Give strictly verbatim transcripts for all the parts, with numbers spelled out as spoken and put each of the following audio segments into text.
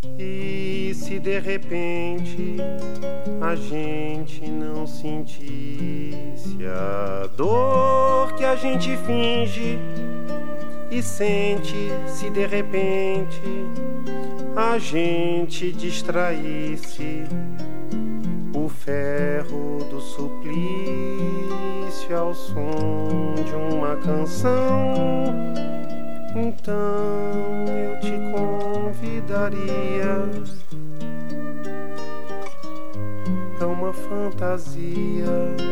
E se de repente a gente não sentisse a dor que a gente finge e sente, se de repente a gente distraísse o ferro do suplício ao som de uma canção, então eu te convidaria pra uma fantasia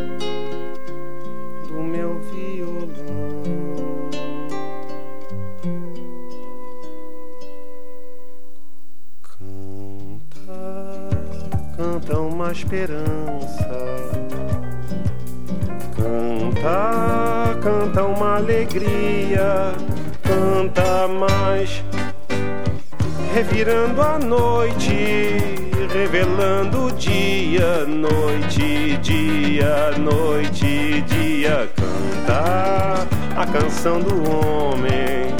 do meu violão. Canta uma esperança, canta, canta uma alegria, canta mais, revirando a noite, revelando o dia, noite, dia, noite, dia. Canta a canção do homem,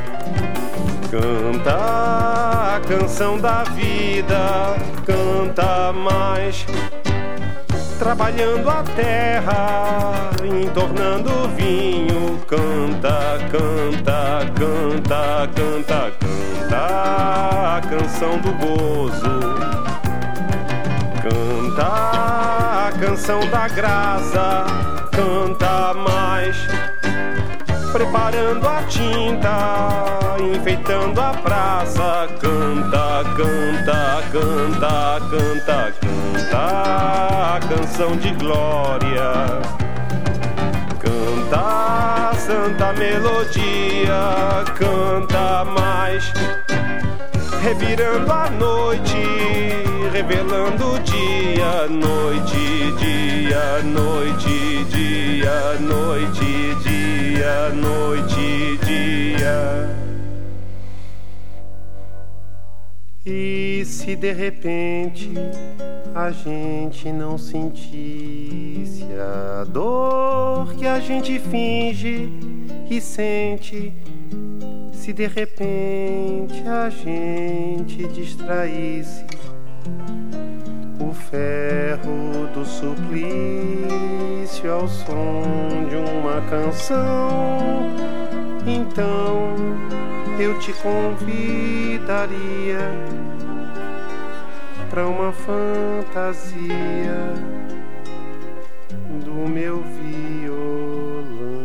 canta a canção da vida, canta mais, trabalhando a terra, entornando o vinho, canta, canta, canta, canta, canta a canção do gozo, canta a canção da graça, canta mais, preparando a tinta, enfeitando a praça, canta, canta, canta, canta, canta a canção de glória, canta a santa melodia, canta mais, revirando a noite, revelando o dia, noite, dia, noite, dia, noite, dia, noite, dia. E se de repente a gente não sentisse a dor que a gente finge e sente, se de repente a gente distraísse o ferro do suplício ao som de uma canção, então eu te convidaria pra uma fantasia do meu violão.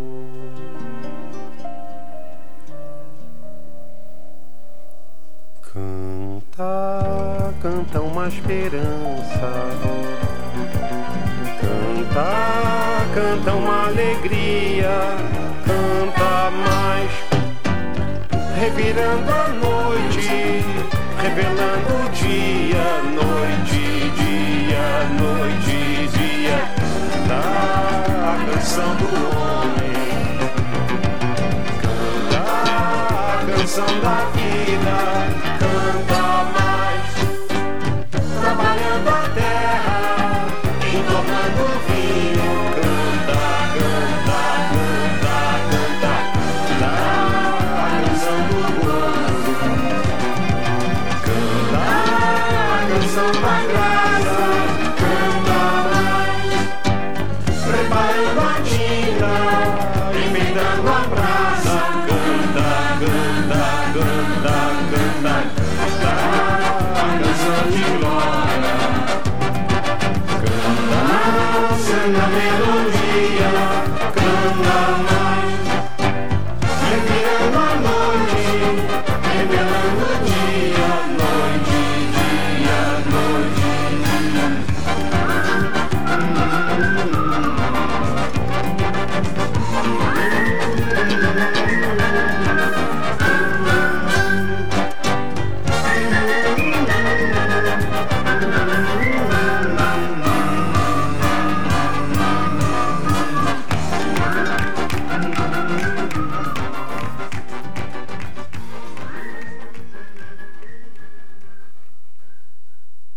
Canta, canta uma esperança, canta, canta uma alegria, canta mais, revirando a noite,